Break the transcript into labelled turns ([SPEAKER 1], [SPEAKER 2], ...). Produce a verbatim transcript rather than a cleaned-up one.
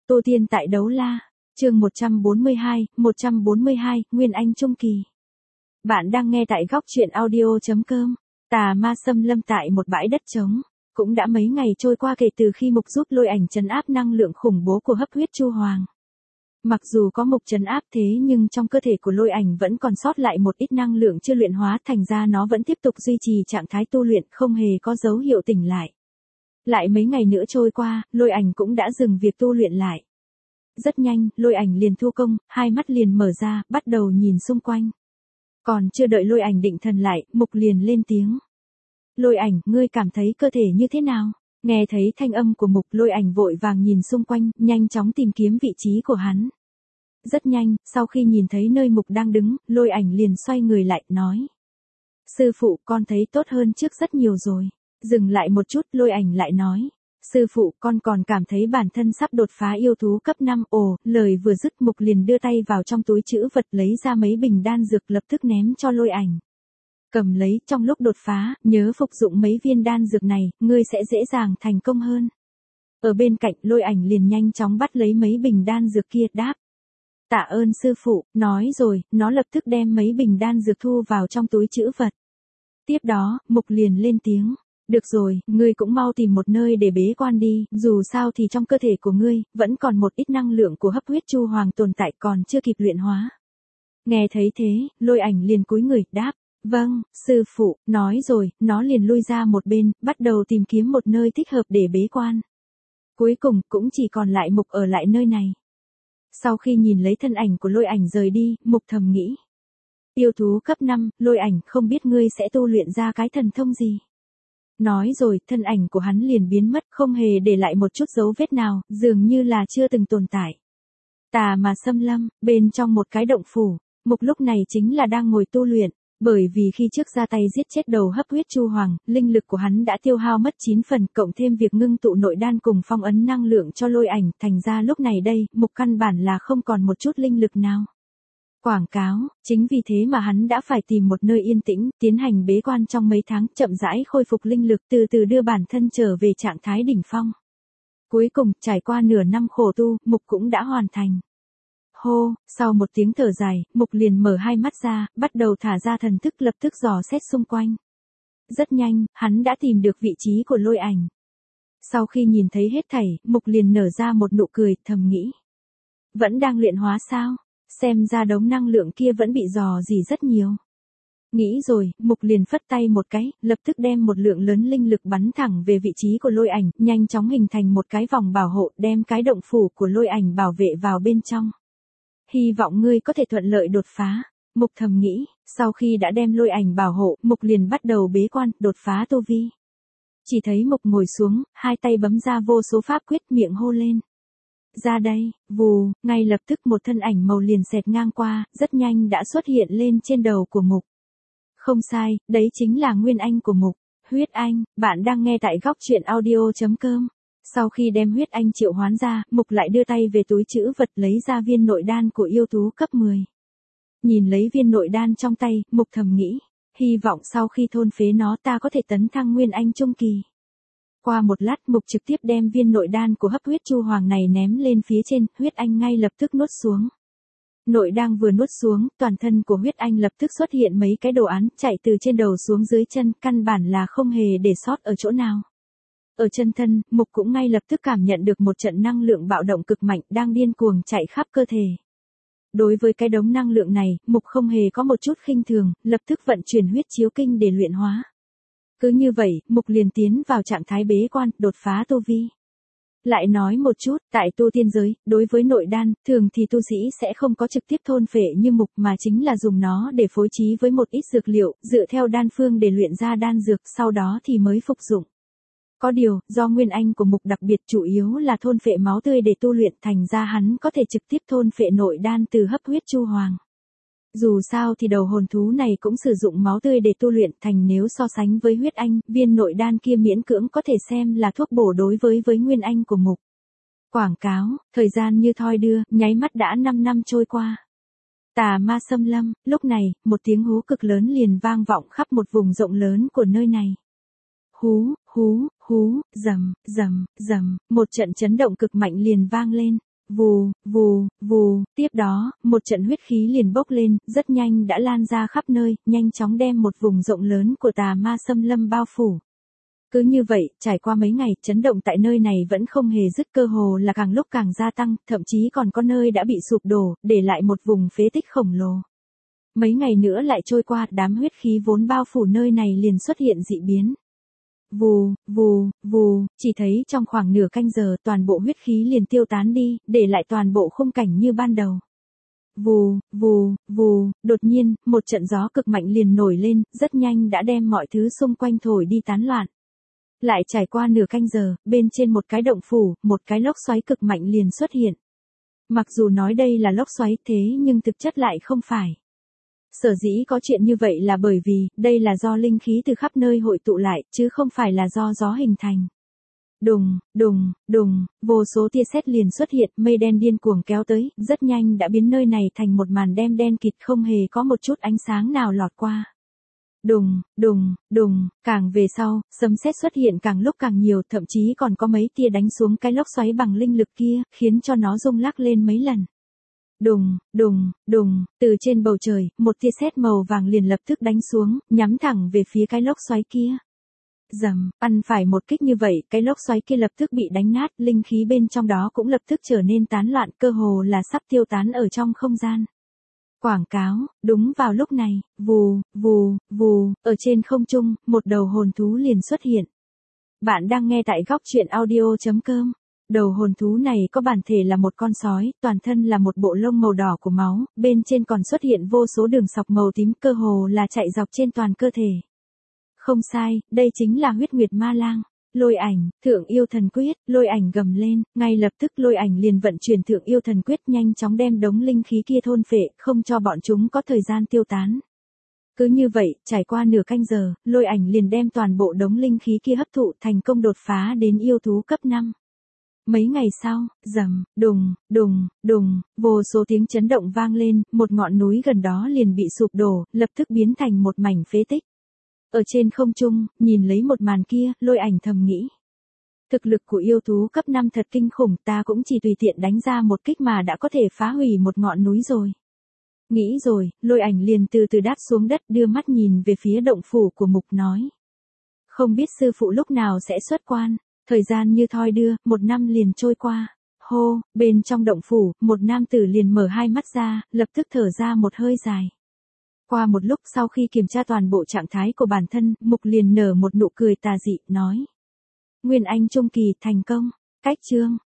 [SPEAKER 1] Tô Tiên tại Đấu La, chương một trăm bốn mươi hai, một trăm bốn mươi hai, Nguyên Anh Trung Kỳ. Bạn đang nghe tại góc truyện audio.com, tà ma xâm lâm tại một bãi đất trống. Cũng đã mấy ngày trôi qua kể từ khi Mục giúp Lôi Ảnh trấn áp năng lượng khủng bố của hấp huyết Chu Hoàng. Mặc dù có Mục trấn áp thế nhưng trong cơ thể của Lôi Ảnh vẫn còn sót lại một ít năng lượng chưa luyện hóa, thành ra nó vẫn tiếp tục duy trì trạng thái tu luyện, không hề có dấu hiệu tỉnh lại. Lại mấy ngày nữa trôi qua, Lôi Ảnh cũng đã dừng việc tu luyện lại. Rất nhanh, Lôi Ảnh liền thu công, hai mắt liền mở ra, bắt đầu nhìn xung quanh. Còn chưa đợi Lôi Ảnh định thần lại, Mục liền lên tiếng. Lôi Ảnh, ngươi cảm thấy cơ thể như thế nào? Nghe thấy thanh âm của Mục, Lôi Ảnh vội vàng nhìn xung quanh, nhanh chóng tìm kiếm vị trí của hắn. Rất nhanh, sau khi nhìn thấy nơi Mục đang đứng, Lôi Ảnh liền xoay người lại, nói. Sư phụ, con thấy tốt hơn trước rất nhiều rồi. Dừng lại một chút, Lôi Ảnh lại nói. Sư phụ, con còn cảm thấy bản thân sắp đột phá yêu thú cấp năm. Ồ, lời vừa dứt, Mục liền đưa tay vào trong túi trữ vật lấy ra mấy bình đan dược, lập tức ném cho Lôi Ảnh. Cầm lấy, trong lúc đột phá, nhớ phục dụng mấy viên đan dược này, ngươi sẽ dễ dàng thành công hơn. Ở bên cạnh, Lôi Ảnh liền nhanh chóng bắt lấy mấy bình đan dược kia, đáp. Tạ ơn sư phụ, nói rồi, nó lập tức đem mấy bình đan dược thu vào trong túi trữ vật. Tiếp đó, Mục liền lên tiếng. Được rồi, ngươi cũng mau tìm một nơi để bế quan đi, dù sao thì trong cơ thể của ngươi, vẫn còn một ít năng lượng của hấp huyết Chu Hoàng tồn tại còn chưa kịp luyện hóa. Nghe thấy thế, Lôi Ảnh liền cúi người, đáp. Vâng, sư phụ, nói rồi, nó liền lui ra một bên, bắt đầu tìm kiếm một nơi thích hợp để bế quan. Cuối cùng, cũng chỉ còn lại Mục ở lại nơi này. Sau khi nhìn lấy thân ảnh của Lôi Ảnh rời đi, Mục thầm nghĩ. Yêu thú cấp năm, Lôi Ảnh, không biết ngươi sẽ tu luyện ra cái thần thông gì. Nói rồi, thân ảnh của hắn liền biến mất, không hề để lại một chút dấu vết nào, dường như là chưa từng tồn tại. Tà mà xâm lâm, bên trong một cái động phủ, Mục lúc này chính là đang ngồi tu luyện. Bởi vì khi trước ra tay giết chết đầu hấp huyết Chu Hoàng, linh lực của hắn đã tiêu hao mất chín phần, cộng thêm việc ngưng tụ nội đan cùng phong ấn năng lượng cho Lôi Ảnh, thành ra lúc này đây, Mục căn bản là không còn một chút linh lực nào. Quảng cáo, chính vì thế mà hắn đã phải tìm một nơi yên tĩnh, tiến hành bế quan trong mấy tháng, chậm rãi khôi phục linh lực, từ từ đưa bản thân trở về trạng thái đỉnh phong. Cuối cùng, trải qua nửa năm khổ tu, Mục cũng đã hoàn thành. Hô, sau một tiếng thở dài, Mục liền mở hai mắt ra, bắt đầu thả ra thần thức, lập tức dò xét xung quanh. Rất nhanh, hắn đã tìm được vị trí của Lôi Ảnh. Sau khi nhìn thấy hết thảy, Mục liền nở ra một nụ cười, thầm nghĩ. Vẫn đang luyện hóa sao? Xem ra đống năng lượng kia vẫn bị dò dỉ rất nhiều. Nghĩ rồi, Mục liền phất tay một cái, lập tức đem một lượng lớn linh lực bắn thẳng về vị trí của Lôi Ảnh, nhanh chóng hình thành một cái vòng bảo hộ, đem cái động phủ của Lôi Ảnh bảo vệ vào bên trong. Hy vọng ngươi có thể thuận lợi đột phá. Mục thầm nghĩ, sau khi đã đem Lôi Ảnh bảo hộ, Mục liền bắt đầu bế quan, đột phá tu vi. Chỉ thấy Mục ngồi xuống, hai tay bấm ra vô số pháp quyết, miệng hô lên. Ra đây, vù, ngay lập tức một thân ảnh màu liền xẹt ngang qua, rất nhanh đã xuất hiện lên trên đầu của Mục. Không sai, đấy chính là Nguyên Anh của Mục. Huyết Anh, bạn đang nghe tại góc truyện audio.com. Sau khi đem Huyết Anh triệu hoán ra, Mục lại đưa tay về túi trữ vật lấy ra viên nội đan của yêu thú cấp mười. Nhìn lấy viên nội đan trong tay, Mục thầm nghĩ, hy vọng sau khi thôn phế nó ta có thể tấn thăng Nguyên Anh Trung Kỳ. Qua một lát, Mục trực tiếp đem viên nội đan của hấp huyết Chu Hoàng này ném lên phía trên, Huyết Anh ngay lập tức nuốt xuống. Nội đan vừa nuốt xuống, toàn thân của Huyết Anh lập tức xuất hiện mấy cái đồ án, chạy từ trên đầu xuống dưới chân, căn bản là không hề để sót ở chỗ nào. Ở chân thân, Mục cũng ngay lập tức cảm nhận được một trận năng lượng bạo động cực mạnh đang điên cuồng chạy khắp cơ thể. Đối với cái đống năng lượng này, Mục không hề có một chút khinh thường, lập tức vận chuyển huyết chiếu kinh để luyện hóa. Cứ như vậy, Mục liền tiến vào trạng thái bế quan, đột phá tu vi. Lại nói một chút, tại tu tiên giới, đối với nội đan, thường thì tu sĩ sẽ không có trực tiếp thôn phệ như Mục mà chính là dùng nó để phối trí với một ít dược liệu, dựa theo đan phương để luyện ra đan dược, sau đó thì mới phục dụng. Có điều, do Nguyên Anh của Mục đặc biệt chủ yếu là thôn phệ máu tươi để tu luyện, thành ra hắn có thể trực tiếp thôn phệ nội đan từ hấp huyết Chu Hoàng. Dù sao thì đầu hồn thú này cũng sử dụng máu tươi để tu luyện, thành nếu so sánh với Huyết Anh, viên nội đan kia miễn cưỡng có thể xem là thuốc bổ đối với với Nguyên Anh của Mục. Quảng cáo, thời gian như thoi đưa, nháy mắt đã năm năm trôi qua. Tà ma xâm lâm, lúc này, một tiếng hú cực lớn liền vang vọng khắp một vùng rộng lớn của nơi này. Hú, hú, hú, rầm, rầm, rầm, một trận chấn động cực mạnh liền vang lên. Vù, vù, vù, tiếp đó, một trận huyết khí liền bốc lên, rất nhanh đã lan ra khắp nơi, nhanh chóng đem một vùng rộng lớn của tà ma xâm lâm bao phủ. Cứ như vậy, trải qua mấy ngày, chấn động tại nơi này vẫn không hề dứt, cơ hồ là càng lúc càng gia tăng, thậm chí còn có nơi đã bị sụp đổ, để lại một vùng phế tích khổng lồ. Mấy ngày nữa lại trôi qua, đám huyết khí vốn bao phủ nơi này liền xuất hiện dị biến. Vù, vù, vù, chỉ thấy trong khoảng nửa canh giờ toàn bộ huyết khí liền tiêu tán đi, để lại toàn bộ khung cảnh như ban đầu. Vù, vù, vù, đột nhiên, một trận gió cực mạnh liền nổi lên, rất nhanh đã đem mọi thứ xung quanh thổi đi tán loạn. Lại trải qua nửa canh giờ, bên trên một cái động phủ, một cái lốc xoáy cực mạnh liền xuất hiện. Mặc dù nói đây là lốc xoáy thế nhưng thực chất lại không phải. Sở dĩ có chuyện như vậy là bởi vì, đây là do linh khí từ khắp nơi hội tụ lại, chứ không phải là do gió hình thành. Đùng, đùng, đùng, vô số tia sét liền xuất hiện, mây đen điên cuồng kéo tới, rất nhanh đã biến nơi này thành một màn đen đen kịt, không hề có một chút ánh sáng nào lọt qua. Đùng, đùng, đùng, càng về sau, sấm sét xuất hiện càng lúc càng nhiều, thậm chí còn có mấy tia đánh xuống cái lốc xoáy bằng linh lực kia, khiến cho nó rung lắc lên mấy lần. Đùng, đùng, đùng, từ trên bầu trời, một tia sét màu vàng liền lập tức đánh xuống, nhắm thẳng về phía cái lốc xoáy kia. Rầm, ăn phải một kích như vậy, cái lốc xoáy kia lập tức bị đánh nát, linh khí bên trong đó cũng lập tức trở nên tán loạn, cơ hồ là sắp tiêu tán ở trong không gian. Quảng cáo, đúng vào lúc này, vù, vù, vù, ở trên không trung, một đầu hồn thú liền xuất hiện. Bạn đang nghe tại góc truyện audio chấm com. Đầu hồn thú này có bản thể là một con sói, toàn thân là một bộ lông màu đỏ của máu, bên trên còn xuất hiện vô số đường sọc màu tím, cơ hồ là chạy dọc trên toàn cơ thể. Không sai, đây chính là huyết nguyệt ma lang. Lôi ảnh, thượng yêu thần quyết, lôi ảnh gầm lên, ngay lập tức lôi ảnh liền vận chuyển thượng yêu thần quyết, nhanh chóng đem đống linh khí kia thôn phệ, không cho bọn chúng có thời gian tiêu tán. Cứ như vậy, trải qua nửa canh giờ, lôi ảnh liền đem toàn bộ đống linh khí kia hấp thụ, thành công đột phá đến yêu thú cấp năm. Mấy ngày sau, rầm, đùng, đùng, đùng, vô số tiếng chấn động vang lên, một ngọn núi gần đó liền bị sụp đổ, lập tức biến thành một mảnh phế tích. Ở trên không trung, nhìn lấy một màn kia, lôi ảnh thầm nghĩ. Thực lực của yêu thú cấp năm thật kinh khủng, ta cũng chỉ tùy tiện đánh ra một kích mà đã có thể phá hủy một ngọn núi rồi. Nghĩ rồi, lôi ảnh liền từ từ đáp xuống đất, đưa mắt nhìn về phía động phủ của Mục nói. Không biết sư phụ lúc nào sẽ xuất quan, thời gian như thoi đưa, một năm liền trôi qua. Hô, bên trong động phủ, một nam tử liền mở hai mắt ra, lập tức thở ra một hơi dài. Qua một lúc sau khi kiểm tra toàn bộ trạng thái của bản thân, Mục liền nở một nụ cười tà dị, nói. Nguyên Anh Trung Kỳ thành công, cách chương.